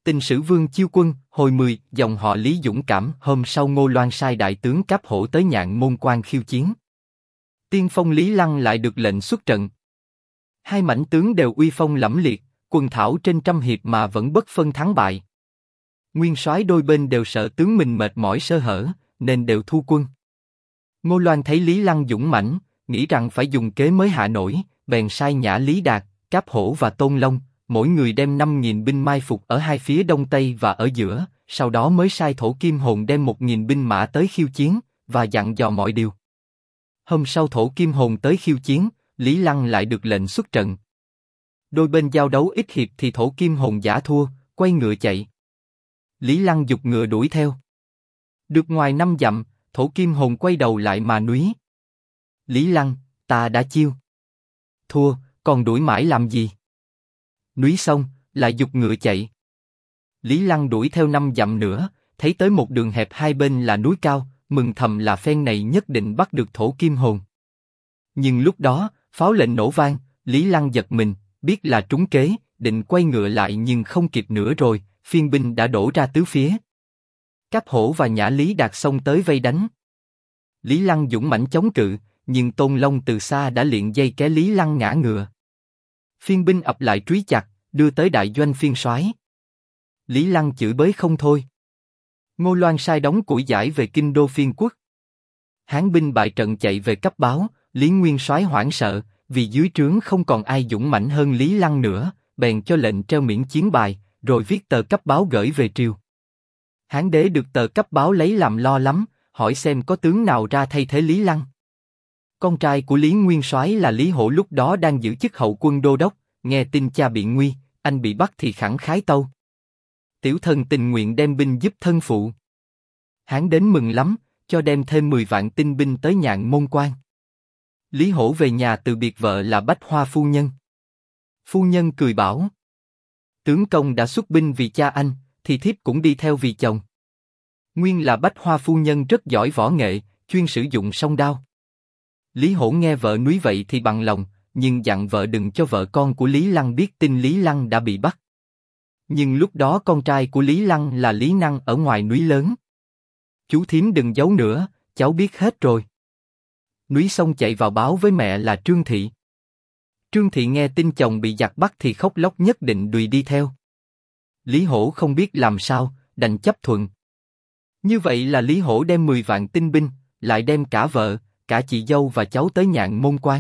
Tình sử Vương Chiêu Quân, hồi 10, dòng họ Lý dũng cảm. Hôm sau Ngô Loan sai đại tướng Cáp Hổ tới Nhạn Môn Quan khiêu chiến. Tiên phong Lý Lăng lại được lệnh xuất trận. Hai mãnh tướng đều uy phong lẫm liệt, quần thảo trên trăm hiệp mà vẫn bất phân thắng bại. Nguyên soái đôi bên đều sợ tướng mình mệt mỏi sơ hở, nên đều thu quân. Ngô Loan thấy Lý Lăng dũng mãnh, nghĩ rằng phải dùng kế mới hạ nổi, bèn sai Nhã Lý Đạt, Cáp Hổ và Tôn Long, mỗi người đem 5.000 binh mai phục ở hai phía đông tây và ở giữa, sau đó mới sai Thổ Kim Hồn đem 1.000 binh mã tới khiêu chiến, và dặn dò mọi điều. Hôm sau Thổ Kim Hồn tới khiêu chiến, Lý Lăng lại được lệnh xuất trận. Đôi bên giao đấu ít hiệp thì Thổ Kim Hồn giả thua, quay ngựa chạy. Lý Lăng giục ngựa đuổi theo. Được ngoài 5 dặm, Thổ Kim Hồn quay đầu lại mà núi. Lý Lăng, ta đã chiêu. Thua, còn đuổi mãi làm gì? Núi xong, lại giục ngựa chạy. Lý Lăng đuổi theo 5 dặm nữa, thấy tới một đường hẹp hai bên là núi cao, mừng thầm là phen này nhất định bắt được Thổ Kim Hồn. Nhưng lúc đó, pháo lệnh nổ vang, Lý Lăng giật mình, biết là trúng kế, định quay ngựa lại nhưng không kịp nữa rồi, phiên binh đã đổ ra tứ phía. Cáp Hổ và Nhã Lý Đạt xông tới vây đánh. Lý Lăng dũng mãnh chống cự, nhưng Tôn Long từ xa đã liệng dây kéo Lý Lăng ngã ngựa. Phiên binh ập lại truy chặt, đưa tới đại doanh phiên soái. Lý Lăng chửi bới không thôi. Ngô Loan sai đóng củi giải về kinh đô phiên quốc. Hán binh bại trận chạy về cấp báo, Lý Nguyên soái hoảng sợ, vì dưới trướng không còn ai dũng mãnh hơn Lý Lăng nữa, bèn cho lệnh treo miễn chiến bài, rồi viết tờ cấp báo gửi về triều. Hán đế được tờ cấp báo lấy làm lo lắm, hỏi xem có tướng nào ra thay thế Lý Lăng. Con trai của Lý Nguyên soái là Lý Hổ lúc đó đang giữ chức hậu quân đô đốc, nghe tin cha bị nguy, anh bị bắt thì khẳng khái tâu. Tiểu thần tình nguyện đem binh giúp thân phụ. Hán đến mừng lắm, cho đem thêm 10 vạn tinh binh tới Nhạn Môn Quan. Lý Hổ về nhà từ biệt vợ là Bách Hoa phu nhân. Phu nhân cười bảo: tướng công đã xuất binh vì cha anh, thì thiếp cũng đi theo vì chồng. Nguyên là Bách Hoa phu nhân rất giỏi võ nghệ, chuyên sử dụng song đao. Lý Hổ nghe vợ nói vậy thì bằng lòng, nhưng dặn vợ đừng cho vợ con của Lý Lăng biết tin Lý Lăng đã bị bắt. Nhưng lúc đó con trai của Lý Lăng là Lý Năng ở ngoài núi lớn. Chú thím đừng giấu nữa, cháu biết hết rồi. Núi xong chạy vào báo với mẹ là Trương Thị. Trương Thị nghe tin chồng bị giặc bắt thì khóc lóc nhất định đùi đi theo. Lý Hổ không biết làm sao, đành chấp thuận. Như vậy là Lý Hổ đem 10 vạn tinh binh, lại đem cả vợ, cả chị dâu và cháu tới Nhạn Môn Quan.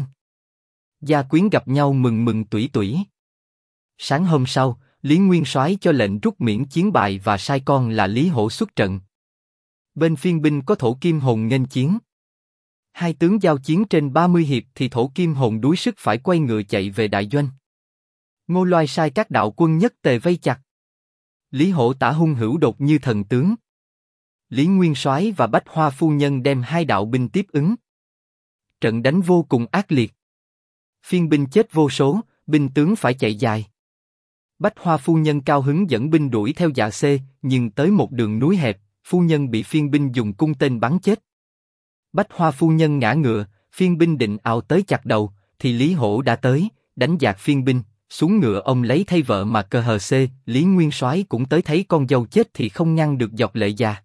Gia quyến gặp nhau mừng mừng tủi tủi. Sáng hôm sau, Lý Nguyên soái cho lệnh rút miễn chiến bài và sai con là Lý Hổ xuất trận. Bên phiên binh có Thổ Kim Hồn nghênh chiến. Hai tướng giao chiến trên 30 hiệp thì Thổ Kim Hồn đuối sức phải quay ngựa chạy về đại doanh. Ngô Loan sai các đạo quân nhất tề vây chặt. Lý Hổ tả hung hữu đột như thần tướng. Lý Nguyên soái và Bách Hoa phu nhân đem hai đạo binh tiếp ứng. Trận đánh vô cùng ác liệt. Phiên binh chết vô số, binh tướng phải chạy dài. Bách Hoa phu nhân cao hứng dẫn binh đuổi theo Dạ Xê, nhưng tới một đường núi hẹp, phu nhân bị phiên binh dùng cung tên bắn chết. Bách Hoa phu nhân ngã ngựa, phiên binh định ào tới chặt đầu, thì Lý Hổ đã tới, đánh dạt phiên binh, xuống ngựa ông lấy thay vợ mà cờ hờ xê. Lý Nguyên soái cũng tới thấy con dâu chết thì không ngăn được giọt lệ già.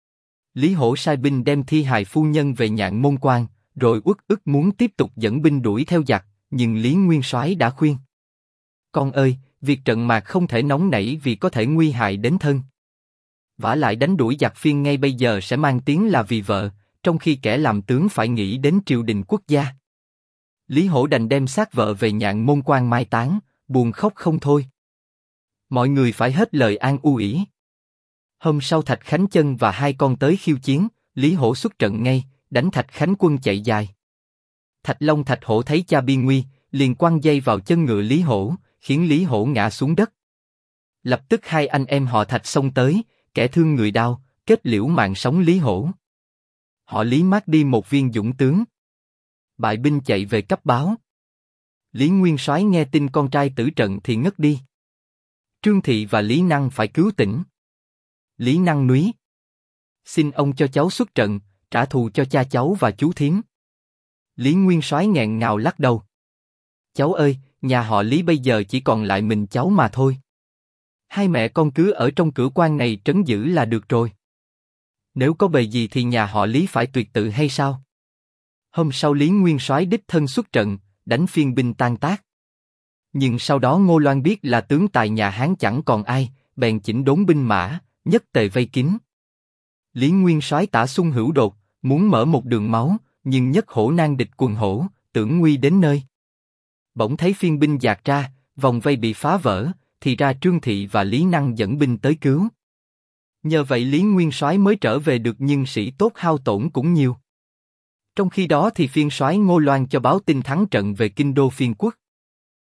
Lý Hổ sai binh đem thi hài phu nhân về Nhạn Môn Quan, rồi uất ức muốn tiếp tục dẫn binh đuổi theo giặc, nhưng Lý Nguyên soái đã khuyên: con ơi, việc trận mạc không thể nóng nảy vì có thể nguy hại đến thân. Vả lại đánh đuổi giặc phiên ngay bây giờ sẽ mang tiếng là vì vợ, trong khi kẻ làm tướng phải nghĩ đến triều đình quốc gia. Lý Hổ đành đem xác vợ về Nhạn Môn Quan mai táng, buồn khóc không thôi. Mọi người phải hết lời an ủi. Hôm sau Thạch Khánh Chân và hai con tới khiêu chiến, Lý Hổ xuất trận ngay, đánh Thạch Khánh Quân chạy dài. Thạch Long Thạch Hổ thấy cha biên nguy, liền quăng dây vào chân ngựa Lý Hổ, khiến Lý Hổ ngã xuống đất. Lập tức hai anh em họ Thạch xông tới, kẻ thương người đau, kết liễu mạng sống Lý Hổ. Họ Lý mát đi một viên dũng tướng. Bại binh chạy về cấp báo. Lý Nguyên soái nghe tin con trai tử trận thì ngất đi. Trương Thị và Lý Năng phải cứu tỉnh. Lý Năng núi: xin ông cho cháu xuất trận, trả thù cho cha cháu và chú thím. Lý Nguyên soái nghẹn ngào lắc đầu: cháu ơi, nhà họ Lý bây giờ chỉ còn lại mình cháu mà thôi. Hai mẹ con cứ ở trong cửa quan này trấn giữ là được rồi. Nếu có bề gì thì nhà họ Lý phải tuyệt tự hay sao? Hôm sau Lý Nguyên Soái đích thân xuất trận, đánh phiên binh tan tác. Nhưng sau đó Ngô Loan biết là tướng tài nhà Hán chẳng còn ai, bèn chỉnh đốn binh mã, nhất tề vây kín. Lý Nguyên Soái tả xung hữu đột, muốn mở một đường máu, nhưng nhất hổ nan địch quần hổ, tưởng nguy đến nơi. Bỗng thấy phiên binh dạt ra, vòng vây bị phá vỡ, thì ra Trương Thị và Lý Năng dẫn binh tới cứu. Nhờ vậy Lý Nguyên Soái mới trở về được, nhưng sĩ tốt hao tổn cũng nhiều. Trong khi đó thì phiên soái Ngô Loan cho báo tin thắng trận về kinh đô Phiên Quốc.